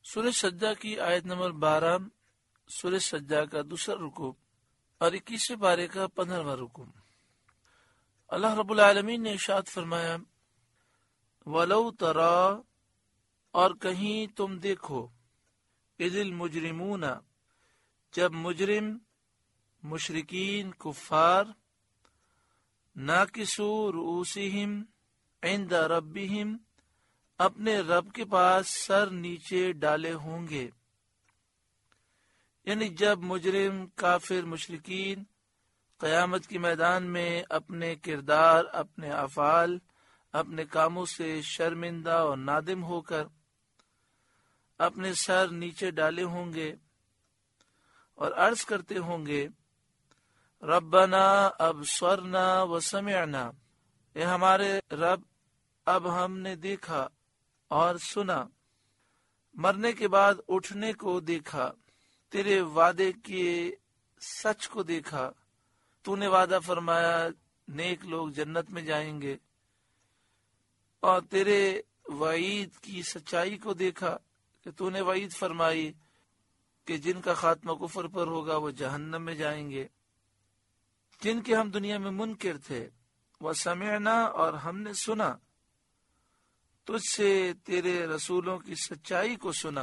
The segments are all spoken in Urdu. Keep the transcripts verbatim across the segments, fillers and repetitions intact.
سورہ سجدہ کی آیت نمبر بارہ، سورہ سجدہ کا دوسرا رکوع اور اکیسویں پارے کا پندرہواں رکوع۔ اللہ رب العالمین نے ارشاد فرمایا، وَلَوْ تَرَى، اور کہیں تم دیکھو، اِذِ الْمُجْرِمُونَ، جب مجرم، مشرکین، کفار، ناکسو رؤوسہم عند ربہم، اپنے رب کے پاس سر نیچے ڈالے ہوں گے، یعنی جب مجرم، کافر، مشرکین قیامت کے میدان میں اپنے کردار، اپنے افعال، اپنے کاموں سے شرمندہ اور نادم ہو کر اپنے سر نیچے ڈالے ہوں گے اور عرض کرتے ہوں گے، ربنا ابصرنا وسمعنا، اے ہمارے رب، اب ہم نے دیکھا اور سنا، مرنے کے بعد اٹھنے کو دیکھا، تیرے وعدے کیے سچ کو دیکھا، تو نے وعدہ فرمایا نیک لوگ جنت میں جائیں گے، اور تیرے وعید کی سچائی کو دیکھا کہ تو نے وعید فرمائی کہ جن کا خاتمہ کفر پر ہوگا وہ جہنم میں جائیں گے، جن کے ہم دنیا میں منکر تھے، وسمعنا، اور ہم نے سنا تجھ سے تیرے رسولوں کی سچائی کو سنا،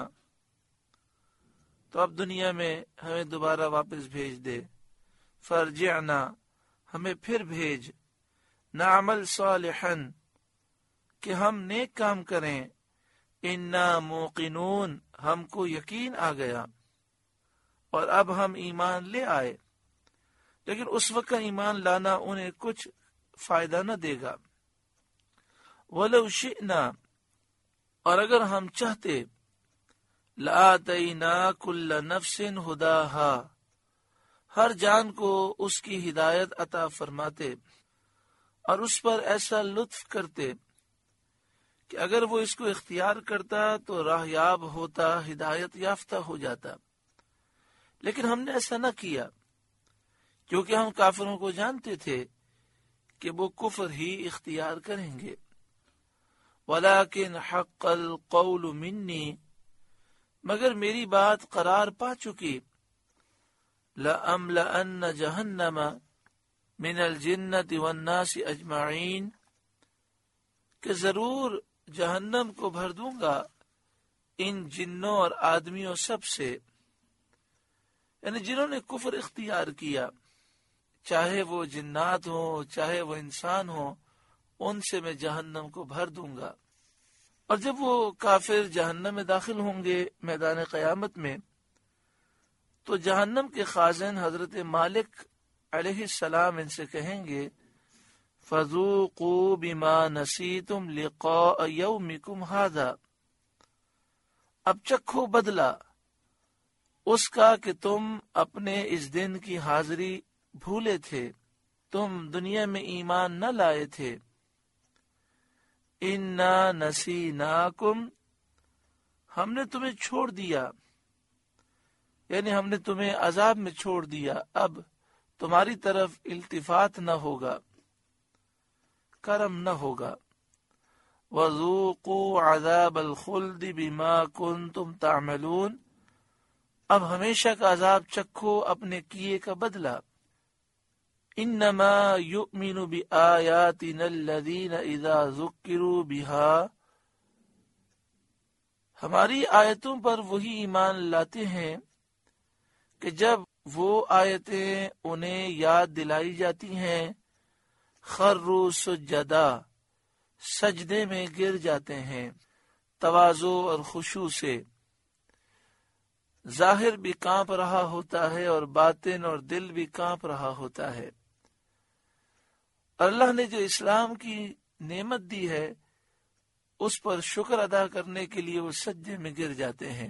تو اب دنیا میں ہمیں دوبارہ واپس بھیج دے، فرجعنا، ہمیں پھر بھیج، نعمل صالحا، کہ ہم نیک کام کریں، انا موقنون، ہم کو یقین آ گیا، اور اب ہم ایمان لے آئے، لیکن اس وقت ایمان لانا انہیں کچھ فائدہ نہ دے گا۔ وَلَوْ شِئْنَا، اور اگر ہم چاہتے، لَآتَيْنَا كُلَّ نَفْسٍ هُدَاهَا، ہر جان کو اس کی ہدایت عطا فرماتے اور اس پر ایسا لطف کرتے کہ اگر وہ اس کو اختیار کرتا تو راہیاب ہوتا، ہدایت یافتہ ہو جاتا، لیکن ہم نے ایسا نہ کیا کیونکہ ہم کافروں کو جانتے تھے کہ وہ کفر ہی اختیار کریں گے۔ وَلَكِنْ حَقَّ الْقَوْلُ مِنِّي، مگر میری بات قرار پا چکی، لَأَمْلَأَنَّ جَهَنَّمَ مِنَ الْجِنَّةِ وَالنَّاسِ أَجْمَعِينَ، کہ ضرور جہنم کو بھر دوں گا ان جنوں اور آدمیوں سب سے، یعنی جنہوں نے کفر اختیار کیا، چاہے وہ جنات ہوں چاہے وہ انسان ہوں، ان سے میں جہنم کو بھر دوں گا۔ اور جب وہ کافر جہنم میں داخل ہوں گے میدان قیامت میں، تو جہنم کے خازن حضرت مالک علیہ السلام ان سے کہیں گے، فَذُوقُوا بِمَا نَسِيتُمْ لِقَاءَ يَوْمِكُمْ هَذَا، اب چکھو بدلہ اس کا کہ تم اپنے اس دن کی حاضری بھولے تھے، تم دنیا میں ایمان نہ لائے تھے۔ اِنَّا نَسِينَاكُمْ، ہم نے تمہیں چھوڑ دیا، یعنی ہم نے تمہیں عذاب میں چھوڑ دیا، اب تمہاری طرف التفات نہ ہوگا، کرم نہ ہوگا۔ وَذُوقُوا عَذَابَ الْخُلْدِ بِمَا كُنْتُمْ تَعْمَلُونَ، اب ہمیشہ کا عذاب چکھو اپنے کیے کا بدلہ۔ انما یؤمن بآیاتنا الذین اذا ذکروا بها، ہماری آیتوں پر وہی ایمان لاتے ہیں کہ جب وہ آیتیں انہیں یاد دلائی جاتی ہیں، خروا سجدا، سجدے میں گر جاتے ہیں، تواضع اور خشوع سے، ظاہر بھی کانپ رہا ہوتا ہے اور باطن اور دل بھی کانپ رہا ہوتا ہے۔ اللہ نے جو اسلام کی نعمت دی ہے اس پر شکر ادا کرنے کے لیے وہ سجدے میں گر جاتے ہیں۔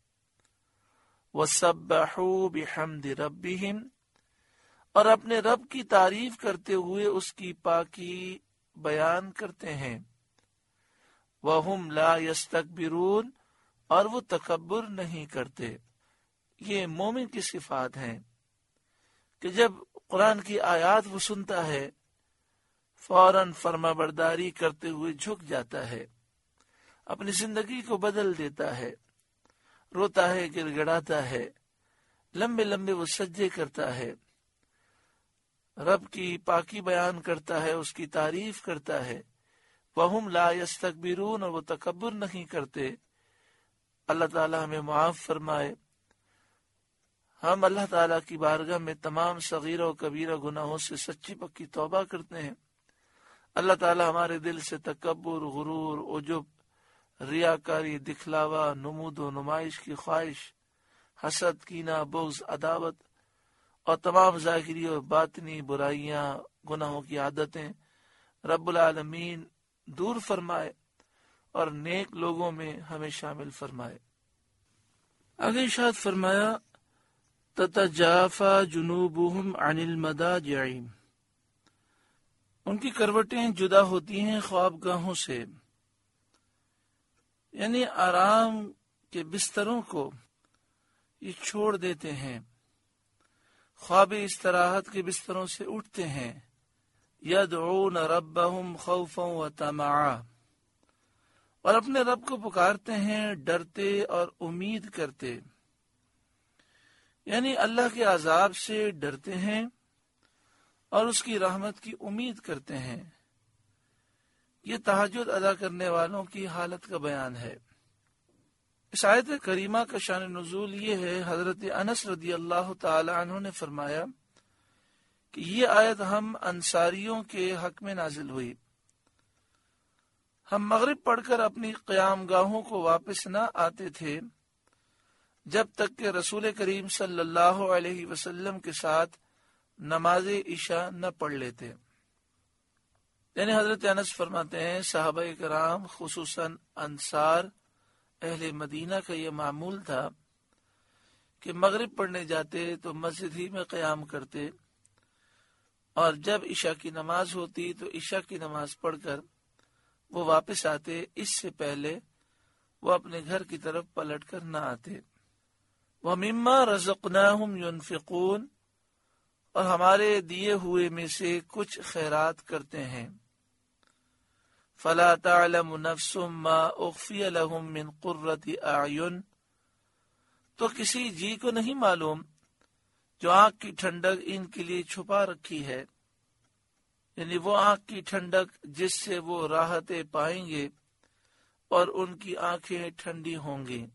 وَسَبَّحُوا بِحَمْدِ رَبِّهِمْ، اور اپنے رب کی تعریف کرتے ہوئے اس کی پاکی بیان کرتے ہیں۔ وَهُمْ لَا يَسْتَكْبِرُونَ، اور وہ تکبر نہیں کرتے۔ یہ مومن کی صفات ہیں کہ جب قرآن کی آیات وہ سنتا ہے فوراً فرما برداری کرتے ہوئے جھک جاتا ہے، اپنی زندگی کو بدل دیتا ہے روتا ہے، گر گڑاتا ہے، لمبے لمبے وہ سجدے کرتا ہے، رب کی پاکی بیان کرتا ہے، اس کی تعریف کرتا ہے۔ وَهُمْ لَا يَسْتَكْبِرُونَ، اور وہ تکبر نہیں کرتے۔ اللہ تعالی ہمیں معاف فرمائے۔ ہم اللہ تعالیٰ کی بارگاہ میں تمام صغیرہ و کبیرہ گناہوں سے سچی پکی توبہ کرتے ہیں۔ اللہ تعالیٰ ہمارے دل سے تکبر، غرور، عجب، ریاکاری، دکھلاوا، نمود و نمائش کی خواہش، حسد، کینہ، بغض، عداوت اور تمام ظاہری اور باطنی برائیاں، گناہوں کی عادتیں رب العالمین دور فرمائے اور نیک لوگوں میں ہمیں شامل فرمائے۔ آگے ارشاد فرمایا تتجافا جنوبہم عن المضاجع، ان کی کروٹیں جدا ہوتی ہیں خوابگاہوں سے، یعنی آرام کے بستروں کو یہ چھوڑ دیتے ہیں، خواب استراحت کے بستروں سے اٹھتے ہیں۔ یدعون ربہم خوفا وطمعا، اور اپنے رب کو پکارتے ہیں ڈرتے اور امید کرتے، یعنی اللہ کے عذاب سے ڈرتے ہیں اور اس کی رحمت کی امید کرتے ہیں۔ یہ تہجد ادا کرنے والوں کی حالت کا بیان ہے۔ اس آیت کریمہ کا شان نزول یہ ہے، حضرت انس رضی اللہ تعالی عنہ نے فرمایا کہ یہ آیت ہم انصاریوں کے حق میں نازل ہوئی۔ ہم مغرب پڑھ کر اپنی قیام گاہوں کو واپس نہ آتے تھے جب تک کہ رسول کریم صلی اللہ علیہ وسلم کے ساتھ نماز عشاء نہ پڑھ لیتے۔ یعنی حضرت انس فرماتے ہیں صحابہ کرام خصوصاً انصار اہل مدینہ کا یہ معمول تھا کہ مغرب پڑھنے جاتے تو مسجد ہی میں قیام کرتے، اور جب عشاء کی نماز ہوتی تو عشاء کی نماز پڑھ کر وہ واپس آتے، اس سے پہلے وہ اپنے گھر کی طرف پلٹ کر نہ آتے۔ وَمِمَّا رَزَقْنَاهُمْ يُنْفِقُونَ، اور ہمارے دیے ہوئے میں سے کچھ خیرات کرتے ہیں۔ فَلَا تَعْلَمُ نَفْسٌ مَّا أُخْفِيَ لَهُم مِّن قُرَّةِ أَعْيُنٍ، تو کسی جی کو نہیں معلوم جو آنکھ کی ٹھنڈک ان کے لیے چھپا رکھی ہے، یعنی وہ آنکھ کی ٹھنڈک جس سے وہ راحتیں پائیں گے اور ان کی آنکھیں ٹھنڈی ہوں گی۔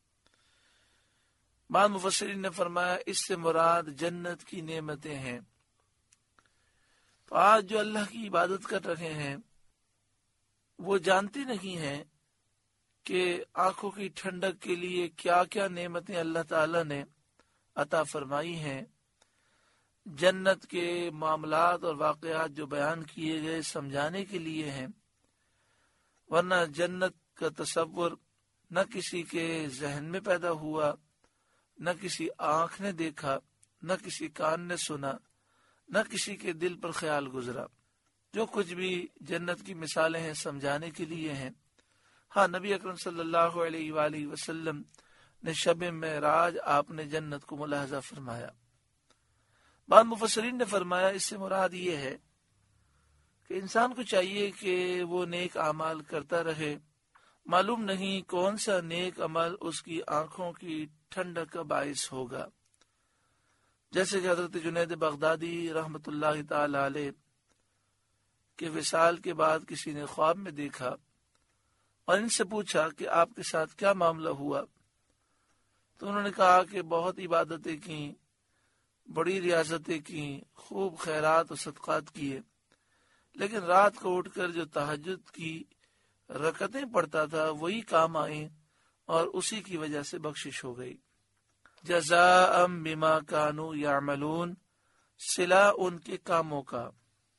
بعض مفسرین نے فرمایا اس سے مراد جنت کی نعمتیں ہیں۔ تو آج جو اللہ کی عبادت کر رہے ہیں وہ جانتے نہیں ہیں کہ آنکھوں کی ٹھنڈک کے لیے کیا کیا نعمتیں اللہ تعالی نے عطا فرمائی ہیں۔ جنت کے معاملات اور واقعات جو بیان کیے گئے سمجھانے کے لیے ہیں، ورنہ جنت کا تصور نہ کسی کے ذہن میں پیدا ہوا، نہ کسی آنکھ نے دیکھا، نہ کسی کان نے سنا، نہ کسی کے دل پر خیال گزرا۔ جو کچھ بھی جنت کی مثالیں ہیں سمجھانے کے لیے ہیں۔ ہاں، نبی اکرم صلی اللہ علیہ وآلہ وسلم نے شب معراج آپ نے جنت کو ملاحظہ فرمایا۔ بعض مفسرین نے فرمایا اس سے مراد یہ ہے کہ انسان کو چاہیے کہ وہ نیک اعمال کرتا رہے، معلوم نہیں کون سا نیک عمل اس کی آنکھوں کی ٹھنڈک کا باعث ہوگا۔ جیسے کہ حضرت جنید بغدادی رحمت اللہ تعالی علیہ کے وصال کے بعد کسی نے خواب میں دیکھا اور ان سے پوچھا کہ آپ کے ساتھ کیا معاملہ ہوا، تو انہوں نے کہا کہ بہت عبادتیں کی، بڑی ریاضتیں کی، خوب خیرات و صدقات کیے، لیکن رات کو اٹھ کر جو تہجد کی رکعتیں پڑھتا تھا وہی کام آئیں اور اسی کی وجہ سے بخشش ہو گئی۔ جزاء بما کانوا یعملون، صلہ ان کے کاموں کا،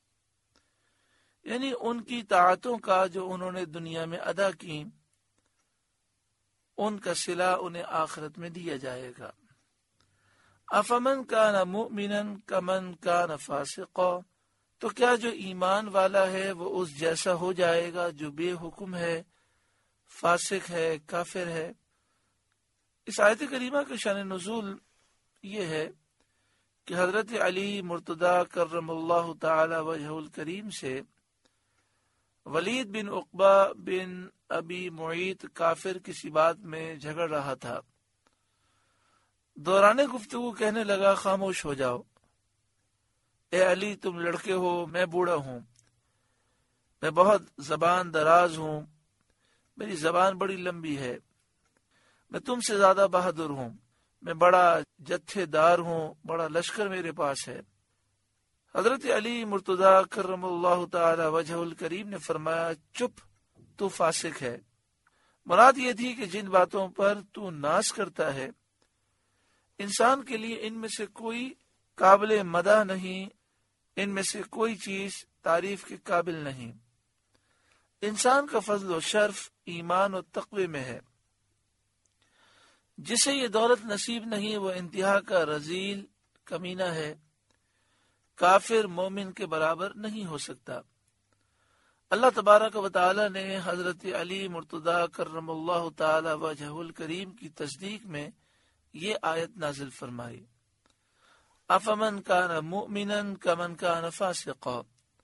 یعنی ان کی طاعتوں کا جو انہوں نے دنیا میں ادا کی، ان کا صلہ انہیں آخرت میں دیا جائے گا۔ افمن کان مؤمنا کمن کان فاسقا، تو کیا جو ایمان والا ہے وہ اس جیسا ہو جائے گا جو بے حکم ہے، فاسق ہے، کافر ہے۔ اس آیت کریمہ کا شان نزول یہ ہے کہ حضرت علی مرتضی کرم اللہ تعالی وجہ الکریم سے ولید بن عقبہ بن ابی معیط کافر کسی بات میں جھگڑ رہا تھا، دورانِ گفتگو کہنے لگا خاموش ہو جاؤ، اے علی تم لڑکے ہو، میں بوڑھا ہوں، میں بہت زبان دراز ہوں، میری زبان بڑی لمبی ہے، میں تم سے زیادہ بہادر ہوں، میں بڑا جتھے دار ہوں، بڑا لشکر میرے پاس ہے۔ حضرت علی مرتضی کرم اللہ تعالی وجہ الکریم نے فرمایا چپ، تو فاسق ہے۔ مراد یہ تھی کہ جن باتوں پر تو ناز کرتا ہے انسان کے لیے ان میں سے کوئی قابل مدح نہیں، ان میں سے کوئی چیز تعریف کے قابل نہیں۔ انسان کا فضل و شرف ایمان و تقوی میں ہے، جسے یہ دولت نصیب نہیں وہ انتہا کا رذیل کمینہ ہے، کافر مومن کے برابر نہیں ہو سکتا۔ اللہ تبارک و تعالی نے حضرت علی مرتضی کرم اللہ تعالی وجہ الکریم کی تصدیق میں یہ آیت نازل فرمائی، افمن کان مؤمنا کمن کان فاسقا،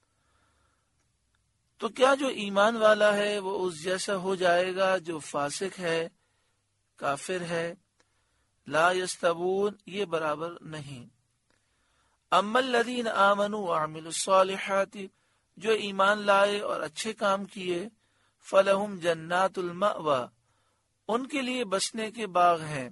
تو کیا جو ایمان والا ہے وہ اس جیسا ہو جائے گا جو فاسق ہے، کافر ہے؟ لا یستوون، یہ برابر نہیں۔ اما الذین آمنوا وعملوا الصالحات، جو ایمان لائے اور اچھے کام کیے، فلہم جنات المأوی، ان کے لیے بسنے کے باغ ہیں،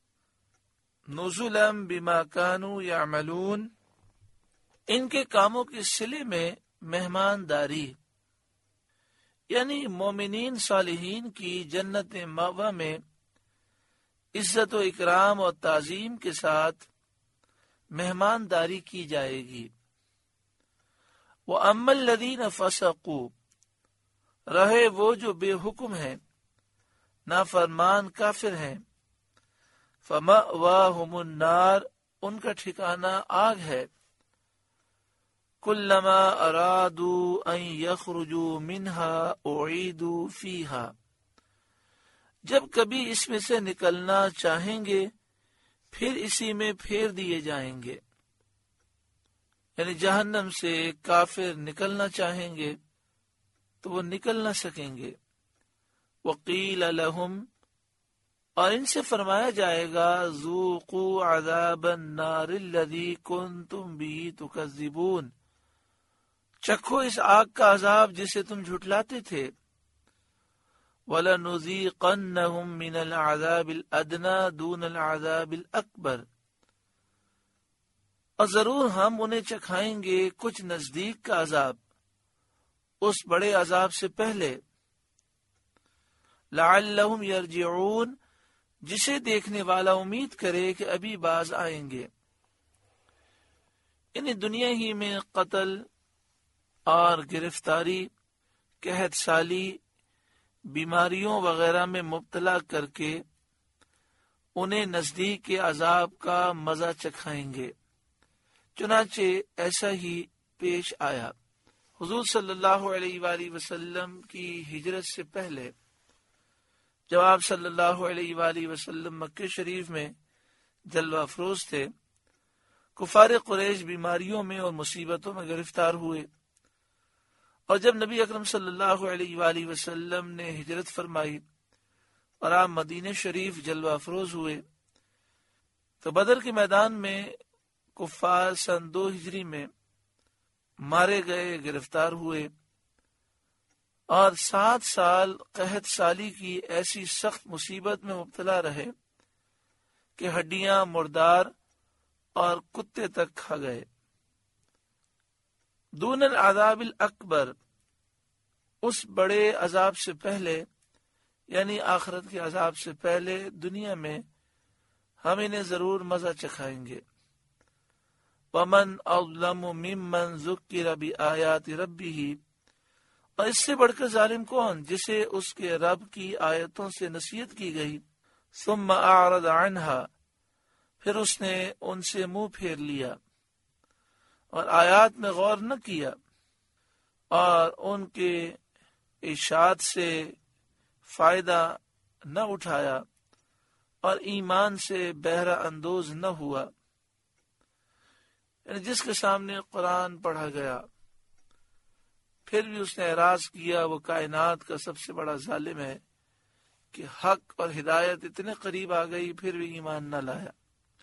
نزلا بما کانوا یعملون، ان کے کاموں کے صلے میں مہمان داری، یعنی مومنین صالحین کی جنت مأوی میں عزت و اکرام اور تعظیم کے ساتھ مہمان داری کی جائے گی۔ وَأَمَّا الَّذِينَ فَسَقُوا، رہے وہ جو بے حکم ہیں، نافرمان کافر ہیں، فَمَأْوَاهُمُ النَّارُ، ان کا ٹھکانہ آگ ہے، كُلَّمَا أَرَادُوا أَن يَخْرُجُوا مِنْهَا أُعِيدُوا فِيهَا، جب کبھی اس میں سے نکلنا چاہیں گے پھر اسی میں پھیر دیے جائیں گے، یعنی جہنم سے کافر نکلنا چاہیں گے تو وہ نکل نہ سکیں گے۔ وَقِيلَ لَهُمْ، اور ان سے فرمایا جائے گا، ذُوقُوا عَذَابَ النَّارِ الَّذِي كُنْتُمْ بِهِ تُكَذِّبُونَ، چکھو اس آگ کا عذاب جسے تم جھٹلاتے تھے۔ وَلَنُذِيقَنَّهُمْ مِنَ الْعَذَابِ الْأَدْنَى دُونَ الْعَذَابِ الْأَكْبَرِ، اور ضرور ہم انہیں چکھائیں گے کچھ نزدیک کا عذاب اس بڑے عذاب سے پہلے۔ لَعَلَّهُمْ يَرْجِعُونَ، جسے دیکھنے والا امید کرے کہ ابھی باز آئیں گے۔ یعنی دنیا ہی میں قتل اور گرفتاری، قحط سالی، بیماریوں وغیرہ میں مبتلا کر کے انہیں نزدیک کے عذاب کا مزہ چکھائیں گے۔ چنانچہ ایسا ہی پیش آیا۔ حضور صلی اللہ علیہ وآلہ وسلم کی ہجرت سے پہلے جب آپ صلی اللہ علیہ وآلہ وسلم مکہ شریف میں جلوہ افروز تھے، کفار قریش بیماریوں میں اور مصیبتوں میں گرفتار ہوئے، اور جب نبی اکرم صلی اللہ علیہ وآلہ وسلم نے ہجرت فرمائی اور آپ مدینہ شریف جلوہ افروز ہوئے تو بدر کے میدان میں کفار سن دو ہجری میں مارے گئے، گرفتار ہوئے، اور سات سال قحط سالی کی ایسی سخت مصیبت میں مبتلا رہے کہ ہڈیاں مردار اور کتے تک کھا گئے۔ دون العذاب الاکبر، اس بڑے عذاب سے پہلے، یعنی آخرت کے عذاب سے پہلے دنیا میں ہم انہیں ضرور مزہ چکھائیں گے۔ وَمَنْ أَظْلَمُ مِمَّنْ ذُكِّرَ بِآيَاتِ رَبِّهِ، اور اس سے بڑھ کر ظالم کون جسے اس کے رب کی آیتوں سے نصیحت کی گئی، ثُمَّ أَعْرَضَ عَنْهَا، پھر اس نے ان سے منہ پھیر لیا اور آیات میں غور نہ کیا اور ان کے ارشاد سے فائدہ نہ اٹھایا اور ایمان سے بہرہ اندوز نہ ہوا، یعنی جس کے سامنے قرآن پڑھا گیا پھر بھی اس نے اعراض کیا، وہ کائنات کا سب سے بڑا ظالم ہے کہ حق اور ہدایت اتنے قریب آ گئی پھر بھی ایمان نہ لایا۔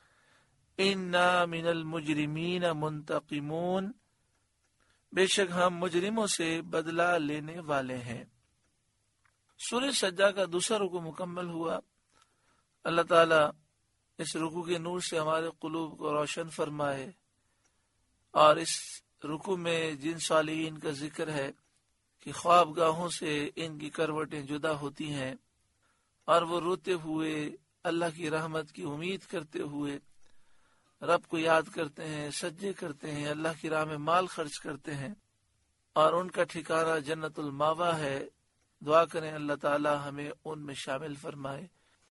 انا من المجرمین منتقمون، بے شک ہم مجرموں سے بدلہ لینے والے ہیں۔ سورہ سجدہ کا دوسرا رکوع مکمل ہوا۔ اللہ تعالیٰ اس رکوع کے نور سے ہمارے قلوب کو روشن فرمائے، اور اس رکوع میں جن صالحین کا ذکر ہے کہ خواب گاہوں سے ان کی کروٹیں جدا ہوتی ہیں اور وہ روتے ہوئے اللہ کی رحمت کی امید کرتے ہوئے رب کو یاد کرتے ہیں، سجدے کرتے ہیں، اللہ کی راہ میں مال خرچ کرتے ہیں، اور ان کا ٹھکانہ جنت الماوا ہے۔ دعا کریں اللہ تعالی ہمیں ان میں شامل فرمائے۔